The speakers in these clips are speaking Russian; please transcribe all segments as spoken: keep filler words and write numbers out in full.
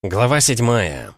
Глава седьмая.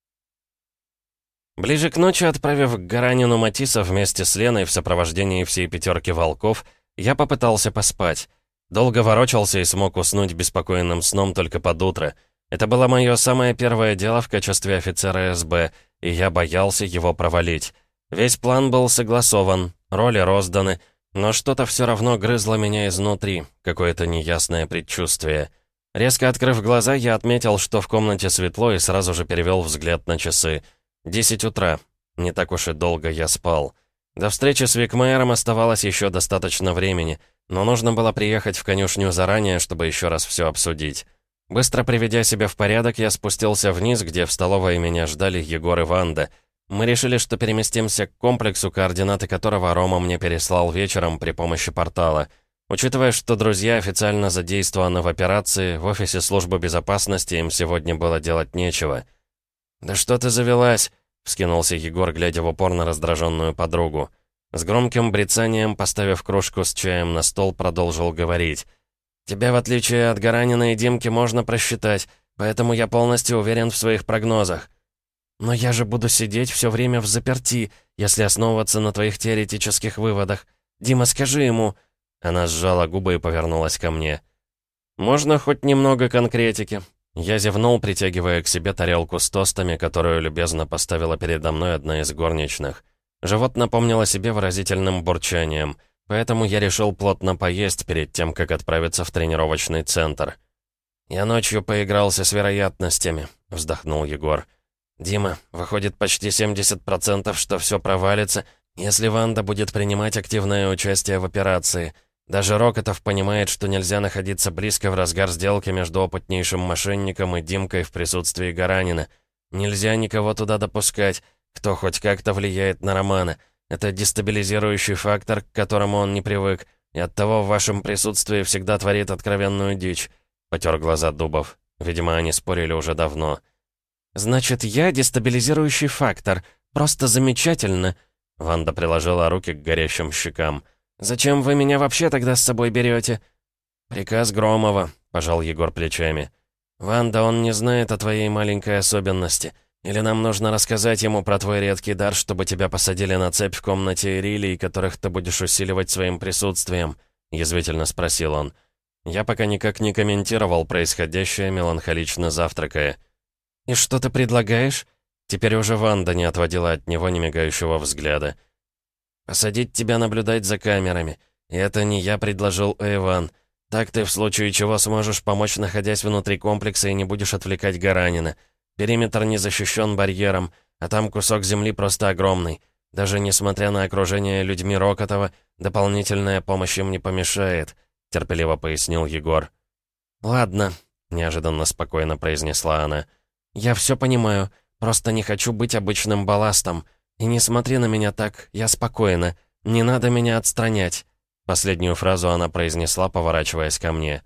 Ближе к ночи, отправив к Гаранину Матиса вместе с Леной в сопровождении всей пятерки волков, я попытался поспать. Долго ворочался и смог уснуть беспокойным сном только под утро. Это было мое самое первое дело в качестве офицера СБ, и я боялся его провалить. Весь план был согласован, роли розданы, но что-то все равно грызло меня изнутри, какое-то неясное предчувствие. Резко открыв глаза, я отметил, что в комнате светло, и сразу же перевел взгляд на часы. Десять утра. Не так уж и долго я спал. До встречи с Викмайером оставалось еще достаточно времени, но нужно было приехать в конюшню заранее, чтобы еще раз все обсудить. Быстро приведя себя в порядок, я спустился вниз, где в столовой меня ждали Егор и Ванда. Мы решили, что переместимся к комплексу, координаты которого Рома мне переслал вечером при помощи портала. Учитывая, что друзья официально задействованы в операции, в офисе службы безопасности им сегодня было делать нечего. «Да что ты завелась?» — вскинулся Егор, глядя в упор на раздраженную подругу. С громким брецанием, поставив кружку с чаем на стол, продолжил говорить. «Тебя, в отличие от Гаранина и Димки, можно просчитать, поэтому я полностью уверен в своих прогнозах. Но я же буду сидеть все время взаперти, если основываться на твоих теоретических выводах. Дима, скажи ему...» Она сжала губы и повернулась ко мне. «Можно хоть немного конкретики?» Я зевнул, притягивая к себе тарелку с тостами, которую любезно поставила передо мной одна из горничных. Живот напомнил о себе выразительным бурчанием, поэтому я решил плотно поесть перед тем, как отправиться в тренировочный центр. «Я ночью поигрался с вероятностями», — вздохнул Егор. «Дима, выходит почти семьдесят процентов, что все провалится, если Ванда будет принимать активное участие в операции. Даже Рокотов понимает, что нельзя находиться близко в разгар сделки между опытнейшим мошенником и Димкой в присутствии Гаранина. Нельзя никого туда допускать, кто хоть как-то влияет на Романа. Это дестабилизирующий фактор, к которому он не привык, и оттого в вашем присутствии всегда творит откровенную дичь», — потер глаза Дубов. Видимо, они спорили уже давно. «Значит, я дестабилизирующий фактор. Просто замечательно!» Ванда приложила руки к горящим щекам. «Зачем вы меня вообще тогда с собой берете?» «Приказ Громова», — пожал Егор плечами. «Ванда, он не знает о твоей маленькой особенности. Или нам нужно рассказать ему про твой редкий дар, чтобы тебя посадили на цепь в комнате Ирилии, которых ты будешь усиливать своим присутствием?» — язвительно спросил он. Я пока никак не комментировал происходящее, меланхолично завтракая. «И что ты предлагаешь?» Теперь уже Ванда не отводила от него немигающего взгляда. «Посадить тебя наблюдать за камерами. И это не я предложил, а Иван. Так ты в случае чего сможешь помочь, находясь внутри комплекса, и не будешь отвлекать Гаранина. Периметр не защищен барьером, а там кусок земли просто огромный. Даже несмотря на окружение людьми Рокотова, дополнительная помощь им не помешает», — терпеливо пояснил Егор. «Ладно», — неожиданно спокойно произнесла она. «Я все понимаю, просто не хочу быть обычным балластом. И не смотри на меня так, я спокойна. Не надо меня отстранять». Последнюю фразу она произнесла, поворачиваясь ко мне.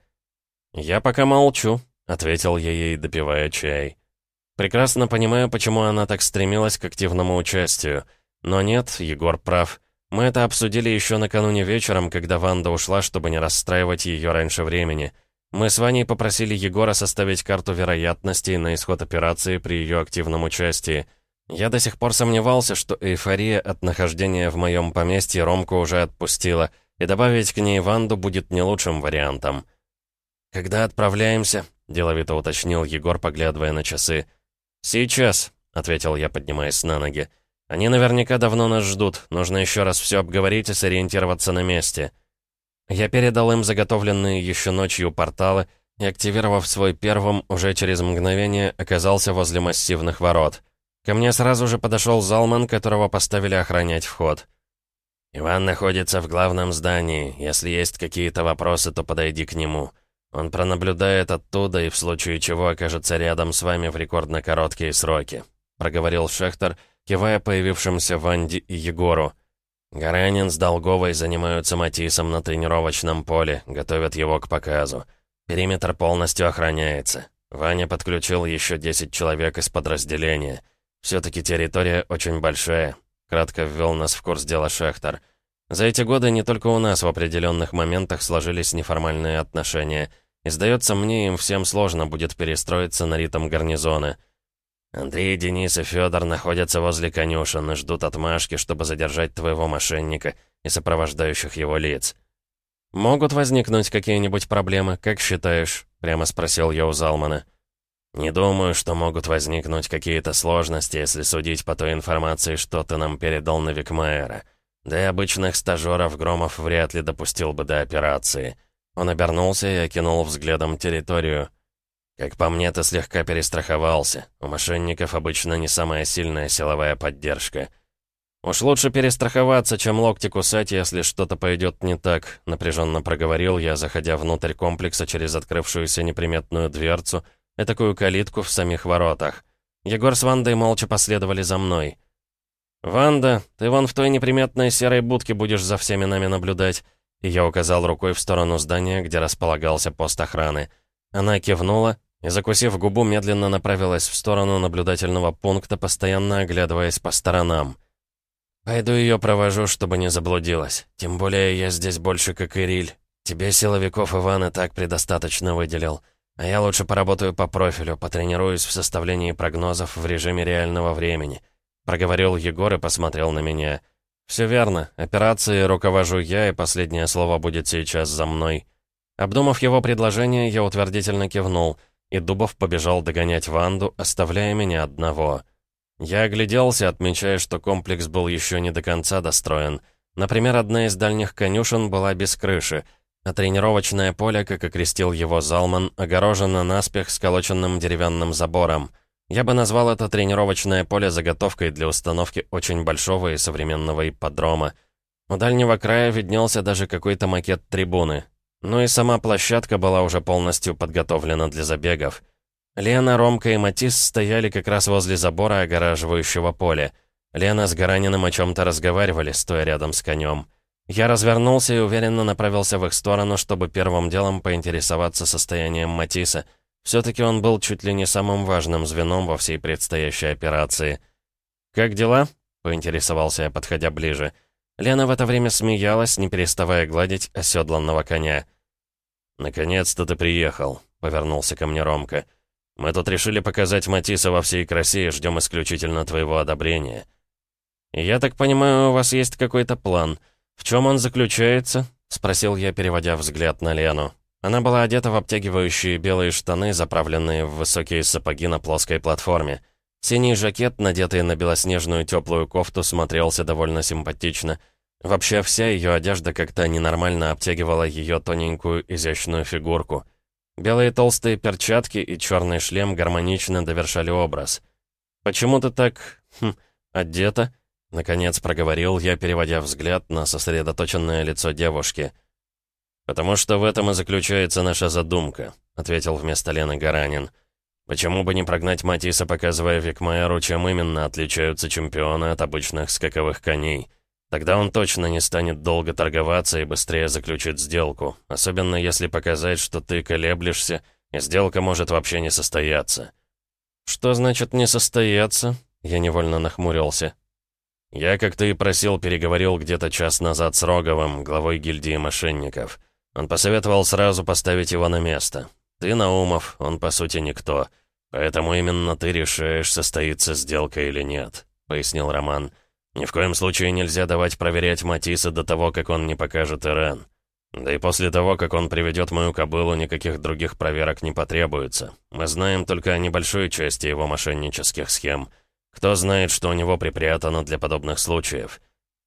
«Я пока молчу», — ответил я ей, допивая чай. Прекрасно понимаю, почему она так стремилась к активному участию. Но нет, Егор прав. Мы это обсудили еще накануне вечером, когда Ванда ушла, чтобы не расстраивать ее раньше времени. Мы с Ваней попросили Егора составить карту вероятностей на исход операции при ее активном участии. Я до сих пор сомневался, что эйфория от нахождения в моем поместье Ромку уже отпустила, и добавить к ней Ванду будет не лучшим вариантом. «Когда отправляемся?» — деловито уточнил Егор, поглядывая на часы. «Сейчас», — ответил я, поднимаясь на ноги. «Они наверняка давно нас ждут. Нужно еще раз все обговорить и сориентироваться на месте». Я передал им заготовленные еще ночью порталы и, активировав свой первым, уже через мгновение оказался возле массивных ворот. Ко мне сразу же подошел залман, которого поставили охранять вход. «Иван находится в главном здании. Если есть какие-то вопросы, то подойди к нему. Он пронаблюдает оттуда и в случае чего окажется рядом с вами в рекордно короткие сроки», — проговорил Шехтер, кивая появившимся Ванде и Егору. «Гаранин с Долговой занимаются Матисом на тренировочном поле, готовят его к показу. Периметр полностью охраняется. Ваня подключил еще десять человек из подразделения. Все-таки территория очень большая», — кратко ввел нас в курс дела Шехтер. «За эти годы не только у нас в определенных моментах сложились неформальные отношения. И, сдается мне, им всем сложно будет перестроиться на ритм гарнизона. Андрей, Денис и Федор находятся возле конюшен и ждут отмашки, чтобы задержать твоего мошенника и сопровождающих его лиц. «Могут возникнуть какие-нибудь проблемы, как считаешь?» — прямо спросил я у Залмана. «Не думаю, что могут возникнуть какие-то сложности, если судить по той информации, что ты нам передал на Викмаэра. Да и обычных стажеров Громов вряд ли допустил бы до операции». Он обернулся и окинул взглядом территорию. «Как по мне, ты слегка перестраховался. У мошенников обычно не самая сильная силовая поддержка». «Уж лучше перестраховаться, чем локти кусать, если что-то пойдет не так», — напряженно проговорил я, заходя внутрь комплекса через открывшуюся неприметную дверцу, этакую калитку в самих воротах. Егор с Вандой молча последовали за мной. «Ванда, ты вон в той неприметной серой будке будешь за всеми нами наблюдать», и я указал рукой в сторону здания, где располагался пост охраны. Она кивнула и, закусив губу, медленно направилась в сторону наблюдательного пункта, постоянно оглядываясь по сторонам. «Пойду ее провожу, чтобы не заблудилась. Тем более я здесь больше как Ириль. Тебе силовиков Иван и так предостаточно выделил. А я лучше поработаю по профилю, потренируюсь в составлении прогнозов в режиме реального времени», — проговорил Егор и посмотрел на меня. «Все верно. Операцией руковожу я, и последнее слово будет сейчас за мной». Обдумав его предложение, я утвердительно кивнул, и Дубов побежал догонять Ванду, оставляя меня одного. Я огляделся, отмечая, что комплекс был еще не до конца достроен. Например, одна из дальних конюшен была без крыши, а тренировочное поле, как окрестил его Залман, огорожено наспех сколоченным деревянным забором. Я бы назвал это тренировочное поле заготовкой для установки очень большого и современного ипподрома. У дальнего края виднелся даже какой-то макет трибуны. Ну и сама площадка была уже полностью подготовлена для забегов. Лена, Ромка и Матис стояли как раз возле забора, огораживающего поле. Лена с Гараниным о чем-то разговаривали, стоя рядом с конем. Я развернулся и уверенно направился в их сторону, чтобы первым делом поинтересоваться состоянием Матиса. Все-таки он был чуть ли не самым важным звеном во всей предстоящей операции. «Как дела?» — поинтересовался я, подходя ближе. Лена в это время смеялась, не переставая гладить оседланного коня. «Наконец-то ты приехал», — повернулся ко мне Ромка. «Мы тут решили показать Матиса во всей красе и ждем исключительно твоего одобрения». «Я так понимаю, у вас есть какой-то план. В чем он заключается?» — спросил я, переводя взгляд на Лену. Она была одета в обтягивающие белые штаны, заправленные в высокие сапоги на плоской платформе. Синий жакет, надетый на белоснежную теплую кофту, смотрелся довольно симпатично. Вообще, вся ее одежда как-то ненормально обтягивала ее тоненькую изящную фигурку. Белые толстые перчатки и черный шлем гармонично довершали образ. «Почему ты так... Хм, одета?» — наконец проговорил я, переводя взгляд на сосредоточенное лицо девушки. «Потому что в этом и заключается наша задумка», — ответил вместо Лены Гаранин. «Почему бы не прогнать Матиса, показывая Викмаэру, чем именно отличаются чемпионы от обычных скаковых коней? Тогда он точно не станет долго торговаться и быстрее заключит сделку, особенно если показать, что ты колеблешься, и сделка может вообще не состояться». «Что значит «не состояться»?» Я невольно нахмурился. «Я, как ты и просил, переговорил где-то час назад с Роговым, главой гильдии мошенников. Он посоветовал сразу поставить его на место. Ты, Наумов, он, по сути, никто. Поэтому именно ты решаешь, состоится сделка или нет», — пояснил Роман. «Ни в коем случае нельзя давать проверять Матиса до того, как он не покажет Ирен. Да и после того, как он приведет мою кобылу, никаких других проверок не потребуется. Мы знаем только о небольшой части его мошеннических схем. Кто знает, что у него припрятано для подобных случаев».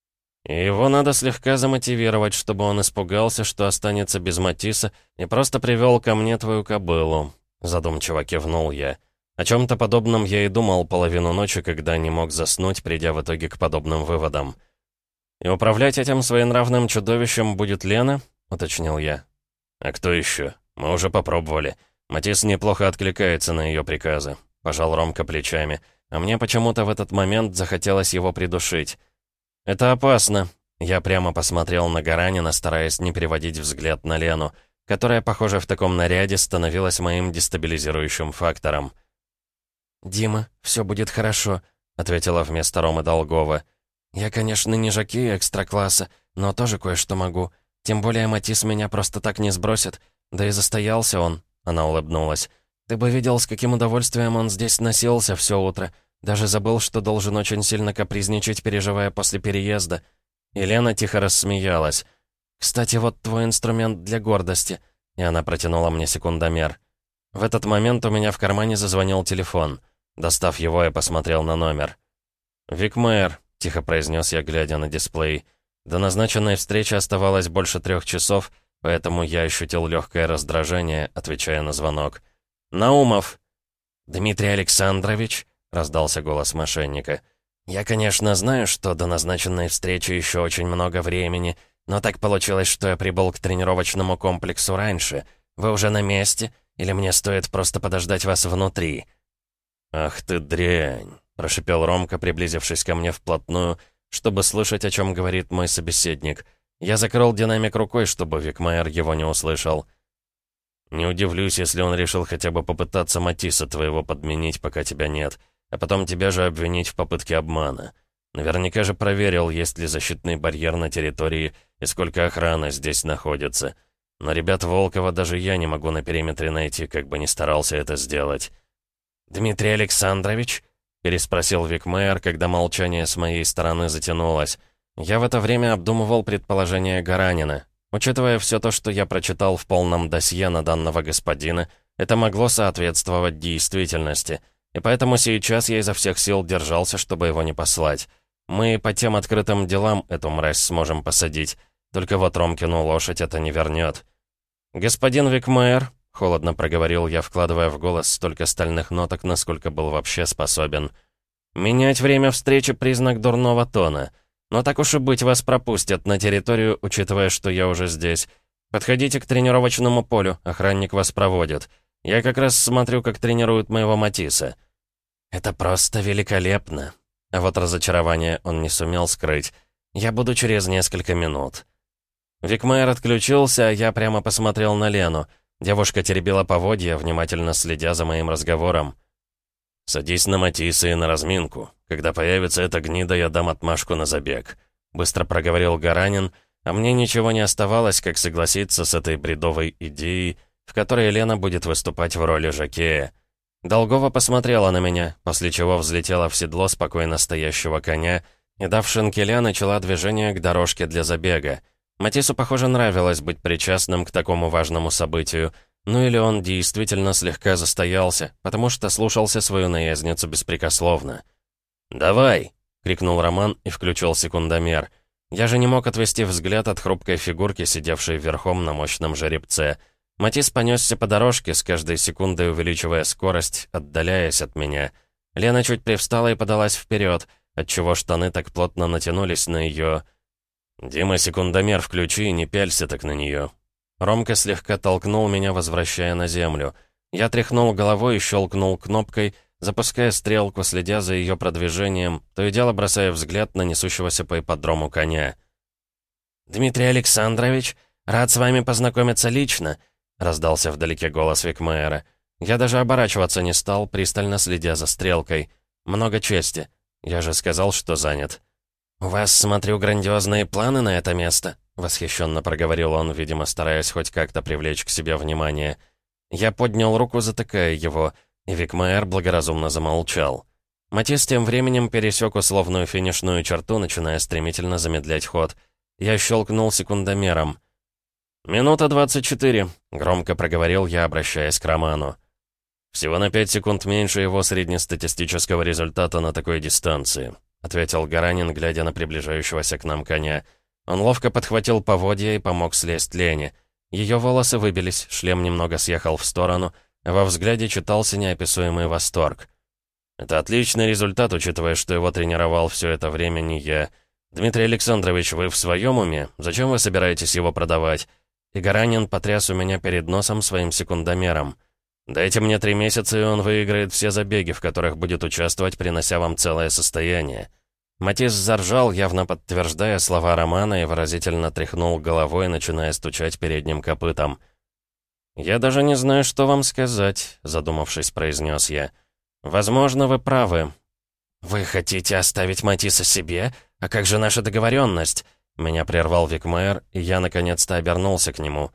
«И его надо слегка замотивировать, чтобы он испугался, что останется без Матиса, и просто привел ко мне твою кобылу», — задумчиво кивнул я. О чем-то подобном я и думал половину ночи, когда не мог заснуть, придя в итоге к подобным выводам. «И управлять этим своенравным чудовищем будет Лена?» — уточнил я. «А кто еще? Мы уже попробовали. Матис неплохо откликается на ее приказы», — пожал Ромка плечами. А мне почему-то в этот момент захотелось его придушить. «Это опасно». Я прямо посмотрел на Гаранина, стараясь не переводить взгляд на Лену, которая, похоже, в таком наряде становилась моим дестабилизирующим фактором. «Дима, все будет хорошо», — ответила вместо Ромы Долгова. «Я, конечно, не жокей экстра-класса, но тоже кое-что могу. Тем более Матис меня просто так не сбросит. Да и застоялся он», — она улыбнулась. «Ты бы видел, с каким удовольствием он здесь носился все утро. Даже забыл, что должен очень сильно капризничать, переживая после переезда». Елена тихо рассмеялась. «Кстати, вот твой инструмент для гордости». И она протянула мне секундомер. В этот момент у меня в кармане зазвонил телефон. Достав его, я посмотрел на номер. «Викмейер», — тихо произнес я, глядя на дисплей. До назначенной встречи оставалось больше трех часов, поэтому я ощутил легкое раздражение, отвечая на звонок. «Наумов!» «Дмитрий Александрович?» — раздался голос мошенника. «Я, конечно, знаю, что до назначенной встречи еще очень много времени, но так получилось, что я прибыл к тренировочному комплексу раньше. Вы уже на месте? Или мне стоит просто подождать вас внутри?» «Ах ты дрянь!» — прошипел Ромка, приблизившись ко мне вплотную, чтобы слышать, о чем говорит мой собеседник. Я закрыл динамик рукой, чтобы Викмайер его не услышал. «Не удивлюсь, если он решил хотя бы попытаться Матисса твоего подменить, пока тебя нет, а потом тебя же обвинить в попытке обмана. Наверняка же проверил, есть ли защитный барьер на территории и сколько охраны здесь находится. Но ребят Волкова даже я не могу на периметре найти, как бы ни старался это сделать». «Дмитрий Александрович?» — переспросил Викмейер, когда молчание с моей стороны затянулось. Я в это время обдумывал предположение Гаранина. Учитывая все то, что я прочитал в полном досье на данного господина, это могло соответствовать действительности. И поэтому сейчас я изо всех сил держался, чтобы его не послать. Мы по тем открытым делам эту мразь сможем посадить. Только вот Ромкину лошадь это не вернет. «Господин Викмейер», — холодно проговорил я, вкладывая в голос столько стальных ноток, насколько был вообще способен. «Менять время встречи — признак дурного тона. Но так уж и быть, вас пропустят на территорию, учитывая, что я уже здесь. Подходите к тренировочному полю, охранник вас проводит. Я как раз смотрю, как тренируют моего Матисса». «Это просто великолепно». А вот разочарование он не сумел скрыть. «Я буду через несколько минут». Викмайер отключился, а я прямо посмотрел на Лену. Девушка теребила поводья, внимательно следя за моим разговором. «Садись на Матисса и на разминку. Когда появится эта гнида, я дам отмашку на забег», — быстро проговорил Гаранин, а мне ничего не оставалось, как согласиться с этой бредовой идеей, в которой Лена будет выступать в роли жокея. Долгова посмотрела на меня, после чего взлетела в седло спокойно стоящего коня и, дав шинкеля, начала движение к дорожке для забега. Матиссу, похоже, нравилось быть причастным к такому важному событию, ну или он действительно слегка застоялся, потому что слушался свою наездницу беспрекословно. «Давай!» — крикнул Роман и включил секундомер. Я же не мог отвести взгляд от хрупкой фигурки, сидевшей верхом на мощном жеребце. Матисс понесся по дорожке, с каждой секундой увеличивая скорость, отдаляясь от меня. Лена чуть привстала и подалась вперед, отчего штаны так плотно натянулись на ее... «Дима, секундомер включи и не пялься так на нее». Ромка слегка толкнул меня, возвращая на землю. Я тряхнул головой и щелкнул кнопкой, запуская стрелку, следя за ее продвижением, то и дело бросая взгляд на несущегося по ипподрому коня. «Дмитрий Александрович, рад с вами познакомиться лично», — раздался вдалеке голос Викмайера. Я даже оборачиваться не стал, пристально следя за стрелкой. «Много чести. Я же сказал, что занят». «У вас, смотрю, грандиозные планы на это место», — восхищенно проговорил он, видимо, стараясь хоть как-то привлечь к себе внимание. Я поднял руку, затыкая его, и Викмайер благоразумно замолчал. Матисс тем временем пересек условную финишную черту, начиная стремительно замедлять ход. Я щелкнул секундомером. «Минута двадцать четыре», — громко проговорил я, обращаясь к Роману. «Всего на пять секунд меньше его среднестатистического результата на такой дистанции», — ответил Гаранин, глядя на приближающегося к нам коня. Он ловко подхватил поводья и помог слезть Лене. Ее волосы выбились, шлем немного съехал в сторону, а во взгляде читался неописуемый восторг. «Это отличный результат, учитывая, что его тренировал все это время не я. Дмитрий Александрович, вы в своем уме? Зачем вы собираетесь его продавать?» И Гаранин потряс у меня перед носом своим секундомером. «Дайте мне три месяца, и он выиграет все забеги, в которых будет участвовать, принося вам целое состояние». Матисс заржал, явно подтверждая слова Романа, и выразительно тряхнул головой, начиная стучать передним копытом. «Я даже не знаю, что вам сказать», — задумавшись, произнес я. «Возможно, вы правы». «Вы хотите оставить Матисса себе? А как же наша договоренность?» Меня прервал Викмайер, и я наконец-то обернулся к нему.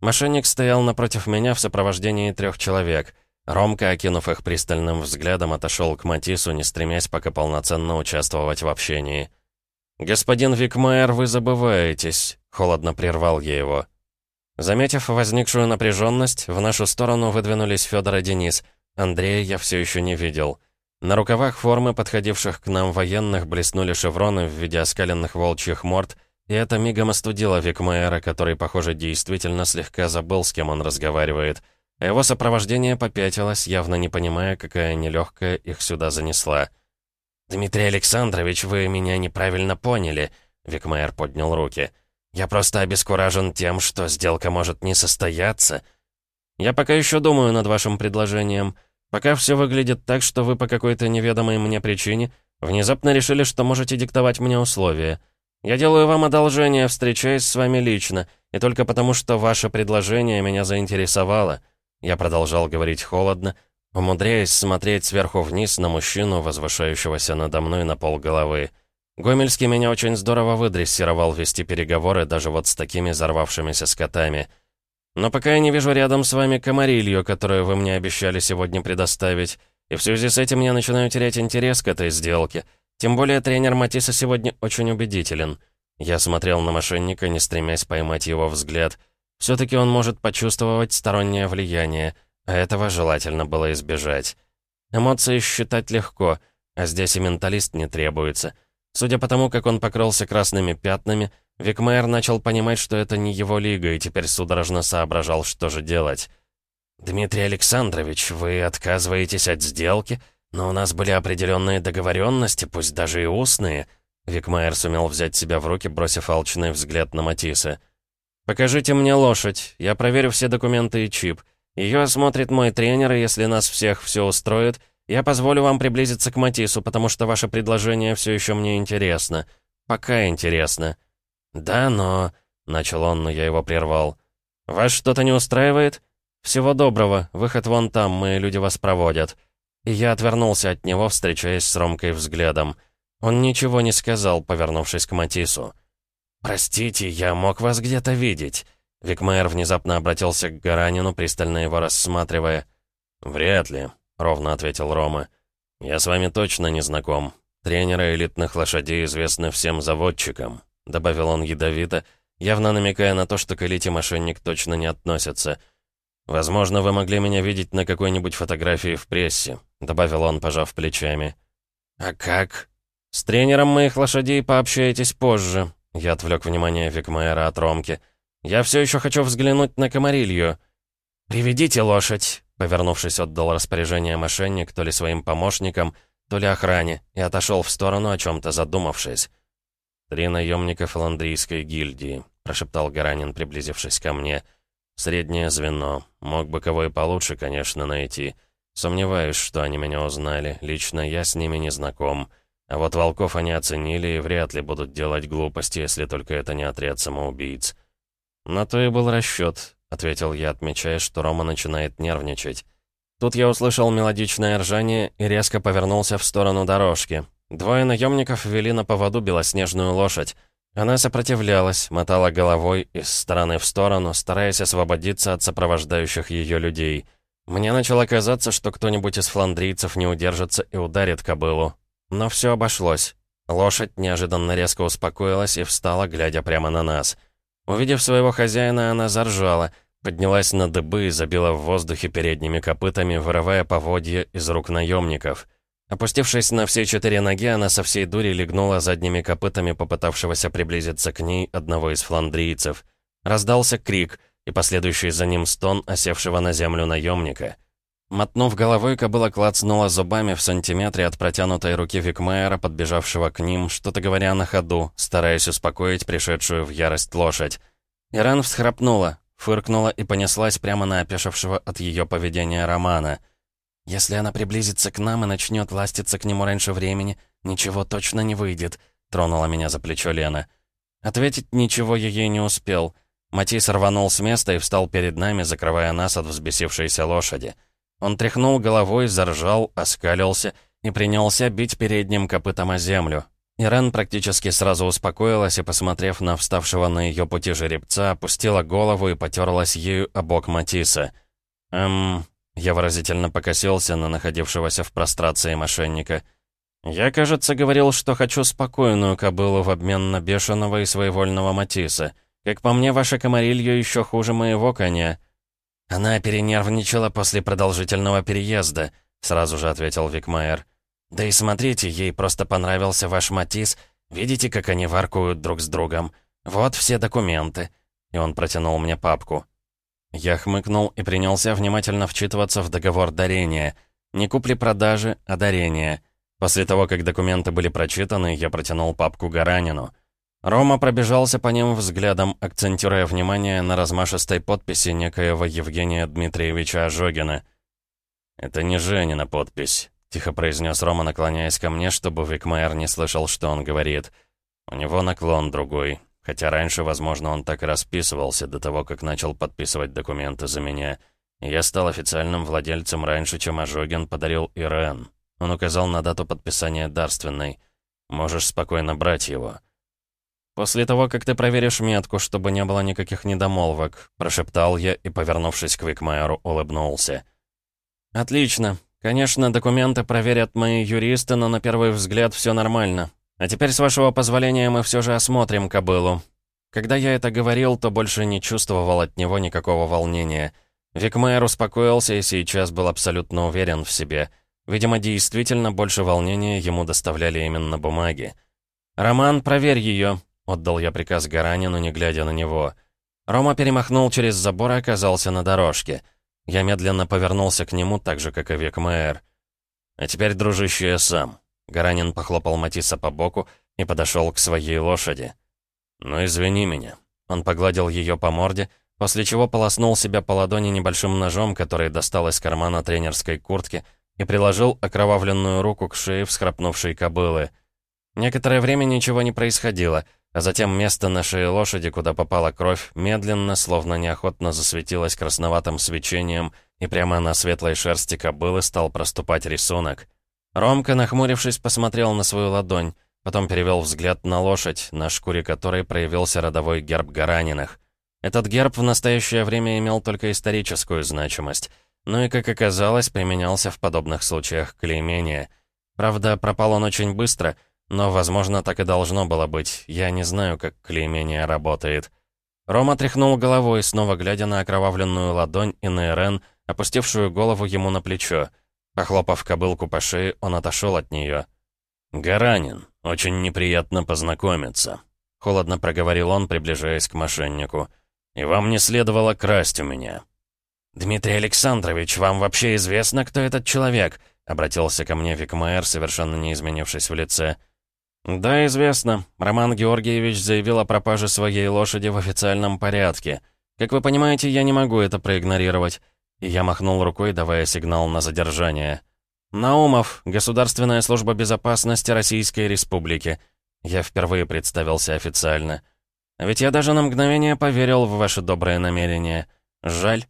Мошенник стоял напротив меня в сопровождении трех человек. Ромка, окинув их пристальным взглядом, отошел к Матису, не стремясь пока полноценно участвовать в общении. «Господин Викмайер, вы забываетесь», — холодно прервал я его. Заметив возникшую напряженность, в нашу сторону выдвинулись Федор и Денис. Андрея я все еще не видел. На рукавах формы подходивших к нам военных блеснули шевроны в виде оскаленных волчьих морд, и это мигом остудило Викмайера, который, похоже, действительно слегка забыл, с кем он разговаривает. А его сопровождение попятилось, явно не понимая, какая нелегкая их сюда занесла. «Дмитрий Александрович, вы меня неправильно поняли», — Викмайер поднял руки. «Я просто обескуражен тем, что сделка может не состояться». «Я пока еще думаю над вашим предложением. Пока все выглядит так, что вы по какой-то неведомой мне причине внезапно решили, что можете диктовать мне условия. Я делаю вам одолжение, встречаясь с вами лично, и только потому, что ваше предложение меня заинтересовало». Я продолжал говорить холодно, умудряясь смотреть сверху вниз на мужчину, возвышающегося надо мной на полголовы. Гомельский меня очень здорово выдрессировал вести переговоры даже вот с такими взорвавшимися скотами. Но пока я не вижу рядом с вами комарилью, которую вы мне обещали сегодня предоставить, и в связи с этим я начинаю терять интерес к этой сделке. Тем более тренер Матиса сегодня очень убедителен. Я смотрел на мошенника, не стремясь поймать его взгляд. Все-таки он может почувствовать стороннее влияние, а этого желательно было избежать. Эмоции считать легко, а здесь и менталист не требуется. Судя по тому, как он покрылся красными пятнами, Викмайер начал понимать, что это не его лига, и теперь судорожно соображал, что же делать. «Дмитрий Александрович, вы отказываетесь от сделки, но у нас были определенные договоренности, пусть даже и устные». Викмайер сумел взять себя в руки, бросив алчный взгляд на Матиса. «Покажите мне лошадь, я проверю все документы и чип. Ее осмотрит мой тренер, и если нас всех все устроит, я позволю вам приблизиться к Матису, потому что ваше предложение все еще мне интересно. Пока интересно». «Да, но...» — начал он, но я его прервал. «Вас что-то не устраивает? Всего доброго, выход вон там, мои люди вас проводят». И я отвернулся от него, встречаясь с Ромкой взглядом. Он ничего не сказал, повернувшись к Матису. «Простите, я мог вас где-то видеть». Викмайер внезапно обратился к Гаранину, пристально его рассматривая. «Вряд ли», — ровно ответил Рома. «Я с вами точно не знаком. Тренеры элитных лошадей известны всем заводчикам», — добавил он ядовито, явно намекая на то, что к элите мошенник точно не относится. «Возможно, вы могли меня видеть на какой-нибудь фотографии в прессе», — добавил он, пожав плечами. «А как?» «С тренером моих лошадей пообщаетесь позже», — я отвлек внимание Викмайера от Ромки. «Я все еще хочу взглянуть на комарилью». «Приведите лошадь», — повернувшись, отдал распоряжение мошенник то ли своим помощникам, то ли охране, и отошел в сторону, о чем-то задумавшись. «Три наемника фаландрийской гильдии», — прошептал Гаранин, приблизившись ко мне. «Среднее звено. Мог бы кого и получше, конечно, найти. Сомневаюсь, что они меня узнали. Лично я с ними не знаком. А вот волков они оценили и вряд ли будут делать глупости, если только это не отряд самоубийц». «На то и был расчет», — ответил я, отмечая, что Рома начинает нервничать. Тут я услышал мелодичное ржание и резко повернулся в сторону дорожки. Двое наемников вели на поводу белоснежную лошадь. Она сопротивлялась, мотала головой из стороны в сторону, стараясь освободиться от сопровождающих ее людей. Мне начало казаться, что кто-нибудь из фландрийцев не удержится и ударит кобылу. Но все обошлось. Лошадь неожиданно резко успокоилась и встала, глядя прямо на нас. Увидев своего хозяина, она заржала, поднялась на дыбы и забила в воздухе передними копытами, вырывая поводья из рук наемников. Опустившись на все четыре ноги, она со всей дури легнула задними копытами попытавшегося приблизиться к ней одного из фландрийцев. Раздался крик и последующий за ним стон осевшего на землю наемника. Мотнув головой, кобыла клацнула зубами в сантиметре от протянутой руки Викмайера, подбежавшего к ним, что-то говоря на ходу, стараясь успокоить пришедшую в ярость лошадь. Иран всхрапнула, фыркнула и понеслась прямо на опешившего от ее поведения Романа. «Если она приблизится к нам и начнет ластиться к нему раньше времени, ничего точно не выйдет», — тронула меня за плечо Лена. Ответить ничего я ей не успел. Матис рванул с места и встал перед нами, закрывая нас от взбесившейся лошади. Он тряхнул головой, заржал, оскалился и принялся бить передним копытом о землю. Ирен практически сразу успокоилась и, посмотрев на вставшего на ее пути жеребца, опустила голову и потерлась ею о бок Матисса. «Эм...» Я выразительно покосился на находившегося в прострации мошенника. «Я, кажется, говорил, что хочу спокойную кобылу в обмен на бешеного и своевольного Матисса. Как по мне, ваша комарилья еще хуже моего коня». «Она перенервничала после продолжительного переезда», — сразу же ответил Викмайер. «Да и смотрите, ей просто понравился ваш Матисс. Видите, как они воркуют друг с другом? Вот все документы». И он протянул мне папку. Я хмыкнул и принялся внимательно вчитываться в договор дарения. Не купли-продажи, а дарения. После того, как документы были прочитаны, я протянул папку Гаранину. Рома пробежался по ним взглядом, акцентируя внимание на размашистой подписи некоего Евгения Дмитриевича Ожогина. «Это не Женина подпись», — тихо произнес Рома, наклоняясь ко мне, чтобы Викмайер не слышал, что он говорит. «У него наклон другой, хотя раньше, возможно, он так и расписывался до того, как начал подписывать документы за меня. И я стал официальным владельцем раньше, чем Ожогин подарил Ирен. Он указал на дату подписания дарственной. Можешь спокойно брать его». «После того, как ты проверишь метку, чтобы не было никаких недомолвок», — прошептал я и, повернувшись к Викмайеру, улыбнулся. «Отлично. Конечно, документы проверят мои юристы, но на первый взгляд все нормально. А теперь, с вашего позволения, мы все же осмотрим кобылу». Когда я это говорил, то больше не чувствовал от него никакого волнения. Викмайер успокоился и сейчас был абсолютно уверен в себе. Видимо, действительно больше волнения ему доставляли именно бумаги. «Роман, проверь ее», — отдал я приказ Гаранину, не глядя на него. Рома перемахнул через забор и оказался на дорожке. Я медленно повернулся к нему, так же, как и Викмайер. «А теперь, дружище, я сам». Гаранин похлопал Матисса по боку и подошел к своей лошади. «Ну, извини меня». Он погладил ее по морде, после чего полоснул себя по ладони небольшим ножом, который достал из кармана тренерской куртки, и приложил окровавленную руку к шее всхрапнувшей кобылы. Некоторое время ничего не происходило, а затем место на шее лошади, куда попала кровь, медленно, словно неохотно засветилось красноватым свечением, и прямо на светлой шерсти кобылы стал проступать рисунок. Ромка, нахмурившись, посмотрел на свою ладонь, потом перевел взгляд на лошадь, на шкуре которой проявился родовой герб Гараниных. Этот герб в настоящее время имел только историческую значимость, но и, как оказалось, применялся в подобных случаях клеймения. Правда, пропал он очень быстро, но, возможно, так и должно было быть. Я не знаю, как клеймение работает. Рома тряхнул головой, снова глядя на окровавленную ладонь и на Ирен, опустившую голову ему на плечо. Похлопав кобылку по шее, он отошел от нее. «Гаранин, очень неприятно познакомиться», — холодно проговорил он, приближаясь к мошеннику. «И вам не следовало красть у меня». «Дмитрий Александрович, вам вообще известно, кто этот человек?» — обратился ко мне Викмайер, совершенно не изменившись в лице. «Да, известно. Роман Георгиевич заявил о пропаже своей лошади в официальном порядке. Как вы понимаете, я не могу это проигнорировать». И я махнул рукой, давая сигнал на задержание. «Наумов, Государственная служба безопасности Российской Республики». Я впервые представился официально. А ведь я даже на мгновение поверил в ваши добрые намерения. Жаль».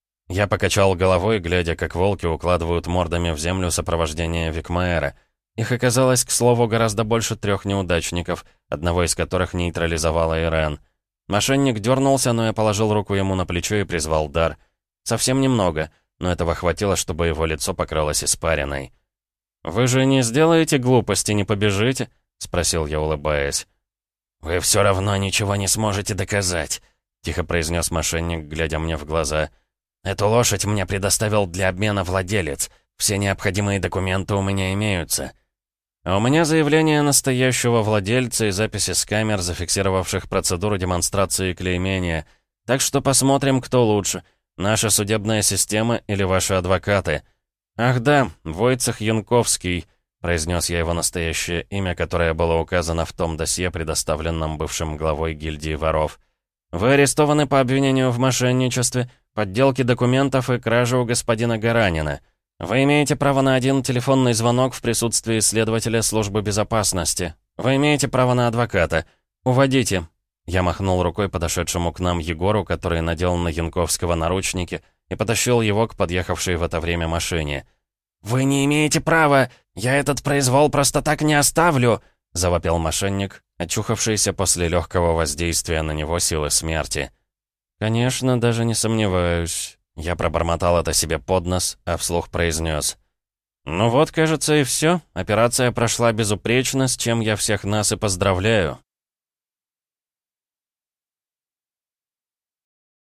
Я покачал головой, глядя, как волки укладывают мордами в землю сопровождение Викмайера. Их оказалось, к слову, гораздо больше трех неудачников, одного из которых нейтрализовала Ирен. Мошенник дернулся, но я положил руку ему на плечо и призвал дар. Совсем немного, но этого хватило, чтобы его лицо покрылось испариной. «Вы же не сделаете глупости, не побежите?» — спросил я, улыбаясь. «Вы все равно ничего не сможете доказать», — тихо произнес мошенник, глядя мне в глаза. «Эту лошадь мне предоставил для обмена владелец. Все необходимые документы у меня имеются». «А у меня заявление настоящего владельца и записи с камер, зафиксировавших процедуру демонстрации клеймения. Так что посмотрим, кто лучше. Наша судебная система или ваши адвокаты?» «Ах да, Войцех Янковский», — произнес я его настоящее имя, которое было указано в том досье, предоставленном бывшим главой гильдии воров. «Вы арестованы по обвинению в мошенничестве, подделке документов и краже у господина Гаранина. Вы имеете право на один телефонный звонок в присутствии следователя службы безопасности. Вы имеете право на адвоката. Уводите». Я махнул рукой подошедшему к нам Егору, который надел на Янковского наручники, и потащил его к подъехавшей в это время машине. «Вы не имеете права! Я этот произвол просто так не оставлю!» завопил мошенник, очухавшийся после легкого воздействия на него силы смерти. «Конечно, даже не сомневаюсь». Я пробормотал это себе под нос, а вслух произнес. «Ну вот, кажется, и все. Операция прошла безупречно, с чем я всех нас и поздравляю».